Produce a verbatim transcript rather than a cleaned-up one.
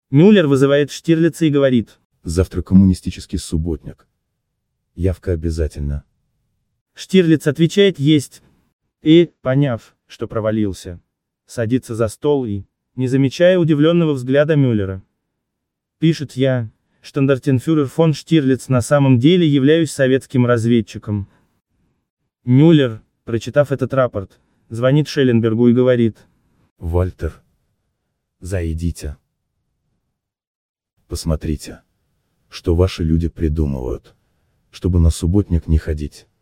Мюллер вызывает Штирлица и говорит: «Завтра коммунистический субботник. Явка обязательно». Штирлиц отвечает: «Есть». И, поняв, что провалился, садится за стол и, не замечая удивленного взгляда Мюллера, пишет: «Я, штандартенфюрер фон Штирлиц, на самом деле являюсь советским разведчиком». Мюллер, прочитав этот рапорт, звонит Шелленбергу и говорит: «Вальтер, зайдите. Посмотрите, что ваши люди придумывают, чтобы на субботник не ходить».